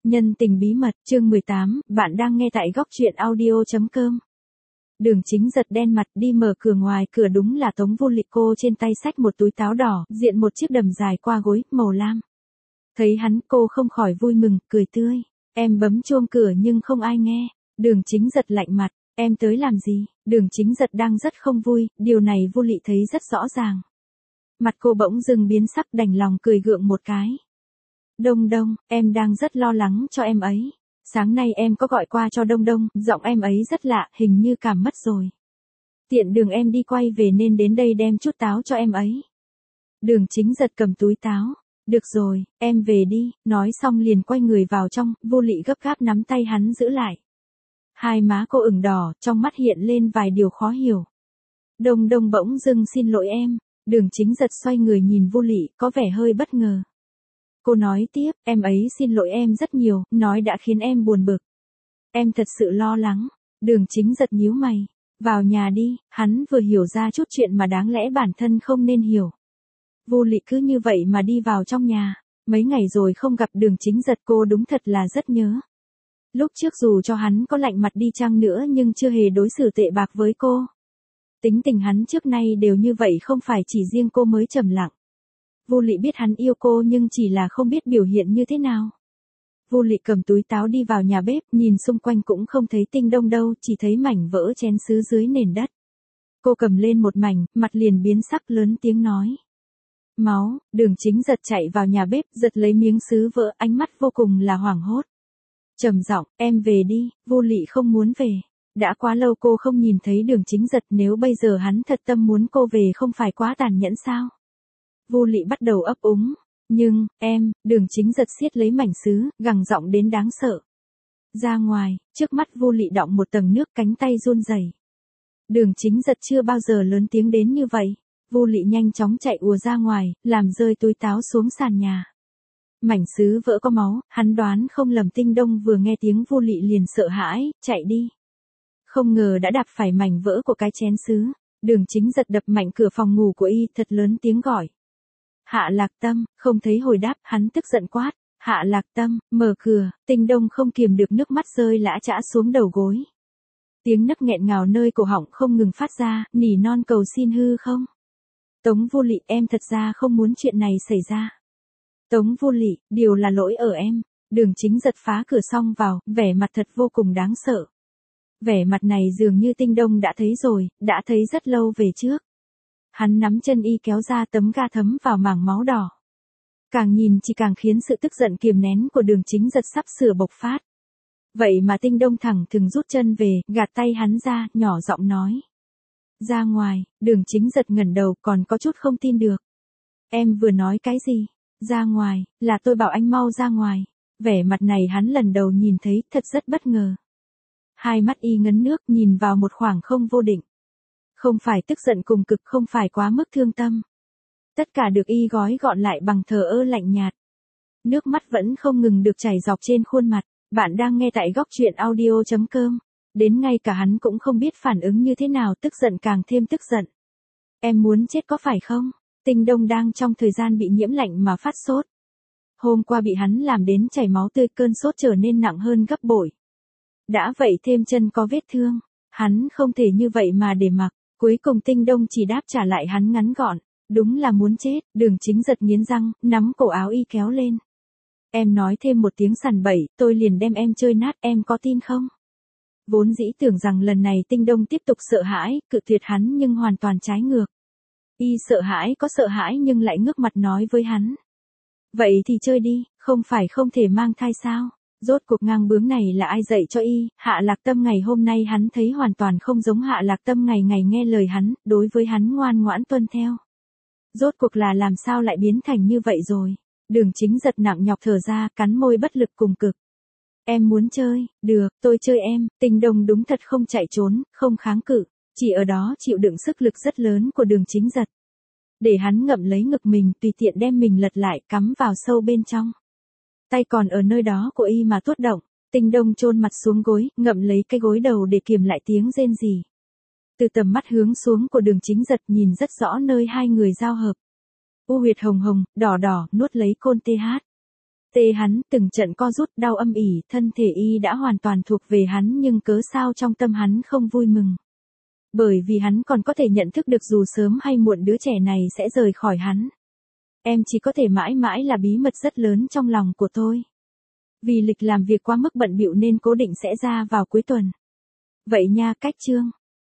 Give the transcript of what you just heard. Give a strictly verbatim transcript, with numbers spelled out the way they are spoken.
Nhân tình bí mật, chương mười tám, bạn đang nghe tại góc truyện audio chấm com. Đường Chính giật đen mặt đi mở cửa, ngoài cửa đúng là Tống Vô Lị, cô trên tay xách một túi táo đỏ, diện một chiếc đầm dài qua gối, màu lam. Thấy hắn, cô không khỏi vui mừng, cười tươi. Em bấm chuông cửa nhưng không ai nghe. Đường Chính giật lạnh mặt, em tới làm gì? Đường Chính giật đang rất không vui, điều này Vô Lị thấy rất rõ ràng. Mặt cô bỗng dưng biến sắc, đành lòng cười gượng một cái. Đông Đông, em đang rất lo lắng cho em ấy. Sáng nay em có gọi qua cho Đông Đông, giọng em ấy rất lạ, hình như cảm mất rồi. Tiện đường em đi quay về nên đến đây đem chút táo cho em ấy. Đường Chính giật cầm túi táo. Được rồi, em về đi, nói xong liền quay người vào trong, Vô Lị gấp gáp nắm tay hắn giữ lại. Hai má cô ửng đỏ, trong mắt hiện lên vài điều khó hiểu. Đông Đông bỗng dưng xin lỗi em. Đường Chính giật xoay người nhìn Vô Lị, có vẻ hơi bất ngờ. Cô nói tiếp, em ấy xin lỗi em rất nhiều, nói đã khiến em buồn bực. Em thật sự lo lắng. Đường Chính giật nhíu mày. Vào nhà đi, hắn vừa hiểu ra chút chuyện mà đáng lẽ bản thân không nên hiểu. Vô Lị cứ như vậy mà đi vào trong nhà. Mấy ngày rồi không gặp Đường Chính giật, cô đúng thật là rất nhớ. Lúc trước dù cho hắn có lạnh mặt đi chăng nữa nhưng chưa hề đối xử tệ bạc với cô. Tính tình hắn trước nay đều như vậy, không phải chỉ riêng cô mới trầm lặng. Vô Lị biết hắn yêu cô nhưng chỉ là không biết biểu hiện như thế nào. Vô Lị cầm túi táo đi vào nhà bếp, nhìn xung quanh cũng không thấy Tinh Đông đâu, chỉ thấy mảnh vỡ chén sứ dưới nền đất. Cô cầm lên một mảnh, mặt liền biến sắc, lớn tiếng nói. Máu. Đường Chính giật chạy vào nhà bếp, giật lấy miếng sứ vỡ, ánh mắt vô cùng là hoảng hốt. Trầm giọng, em về đi. Vô Lị không muốn về. Đã quá lâu cô không nhìn thấy Đường Chính giật, nếu bây giờ hắn thật tâm muốn cô về không phải quá tàn nhẫn sao? Vô Lị bắt đầu ấp úng. Nhưng, em, Đường Chính giật siết lấy mảnh sứ, gằn giọng đến đáng sợ. Ra ngoài, trước mắt Vô Lị đọng một tầng nước, cánh tay run rẩy. Đường Chính giật chưa bao giờ lớn tiếng đến như vậy. Vô Lị nhanh chóng chạy ùa ra ngoài, làm rơi túi táo xuống sàn nhà. Mảnh sứ vỡ có máu, hắn đoán không lầm. Tinh Đông vừa nghe tiếng Vô Lị liền sợ hãi, chạy đi. Không ngờ đã đạp phải mảnh vỡ của cái chén sứ. Đường Chính giật đập mạnh cửa phòng ngủ của y, thật lớn tiếng gọi. Hạ Lạc Tâm. Không thấy hồi đáp, hắn tức giận quát. Hạ Lạc Tâm, mở cửa. Tinh Đông không kiềm được, nước mắt rơi lã chã xuống đầu gối. Tiếng nấc nghẹn ngào nơi cổ họng không ngừng phát ra, nỉ non cầu xin hư không. Tống Vô Lị, em thật ra không muốn chuyện này xảy ra. Tống Vô Lị, điều là lỗi ở em. Đường Chính giật phá cửa xong vào, vẻ mặt thật vô cùng đáng sợ. Vẻ mặt này dường như Tinh Đông đã thấy rồi, đã thấy rất lâu về trước. Hắn nắm chân y kéo ra, tấm ga thấm vào mảng máu đỏ. Càng nhìn chỉ càng khiến sự tức giận kiềm nén của Đường Chính giật sắp sửa bộc phát. Vậy mà Tinh Đông thẳng thừng rút chân về, gạt tay hắn ra, nhỏ giọng nói. Ra ngoài. Đường Chính giật ngẩng đầu, còn có chút không tin được. Em vừa nói cái gì? Ra ngoài, là tôi bảo anh mau ra ngoài. Vẻ mặt này hắn lần đầu nhìn thấy, thật rất bất ngờ. Hai mắt y ngấn nước, nhìn vào một khoảng không vô định. Không phải tức giận cùng cực, không phải quá mức thương tâm. Tất cả được y gói gọn lại bằng thờ ơ lạnh nhạt. Nước mắt vẫn không ngừng được chảy dọc trên khuôn mặt. Bạn đang nghe tại góc truyện audio chấm com. Đến ngay cả hắn cũng không biết phản ứng như thế nào, tức giận càng thêm tức giận. Em muốn chết có phải không? Tinh Đông đang trong thời gian bị nhiễm lạnh mà phát sốt. Hôm qua bị hắn làm đến chảy máu tươi, cơn sốt trở nên nặng hơn gấp bội. Đã vậy thêm chân có vết thương. Hắn không thể như vậy mà để mặc. Cuối cùng Tinh Đông chỉ đáp trả lại hắn ngắn gọn. Đúng là muốn chết. Đường Chính giật nghiến răng, nắm cổ áo y kéo lên. Em nói thêm một tiếng sằn bậy, tôi liền đem em chơi nát, em có tin không? Vốn dĩ tưởng rằng lần này Tinh Đông tiếp tục sợ hãi, cự tuyệt hắn, nhưng hoàn toàn trái ngược. Y sợ hãi có sợ hãi nhưng lại ngước mặt nói với hắn. Vậy thì chơi đi, không phải không thể mang thai sao? Rốt cuộc ngang bướng này là ai dạy cho y? Hạ Lạc Tâm ngày hôm nay hắn thấy hoàn toàn không giống Hạ Lạc Tâm ngày ngày nghe lời hắn, đối với hắn ngoan ngoãn tuân theo. Rốt cuộc là làm sao lại biến thành như vậy rồi? Đường Chính giật nặng nhọc thở ra, cắn môi bất lực cùng cực. Em muốn chơi, được, tôi chơi em. Tinh Đông đúng thật không chạy trốn, không kháng cự, chỉ ở đó chịu đựng sức lực rất lớn của Đường Chính giật. Để hắn ngậm lấy ngực mình, tùy tiện đem mình lật lại, cắm vào sâu bên trong. Tay còn ở nơi đó của y mà tuốt động. Tinh Đông chôn mặt xuống gối, ngậm lấy cái gối đầu để kiềm lại tiếng rên rỉ. Từ tầm mắt hướng xuống của Đường Chính giật nhìn rất rõ nơi hai người giao hợp. U huyệt hồng hồng, đỏ đỏ, nuốt lấy côn tê hát. Tê hắn, từng trận co rút đau âm ỉ, thân thể y đã hoàn toàn thuộc về hắn nhưng cớ sao trong tâm hắn không vui mừng. Bởi vì hắn còn có thể nhận thức được dù sớm hay muộn đứa trẻ này sẽ rời khỏi hắn. Em chỉ có thể mãi mãi là bí mật rất lớn trong lòng của tôi. Vì lịch làm việc quá mức bận bịu nên cố định sẽ ra vào cuối tuần. Vậy nha, cách chương.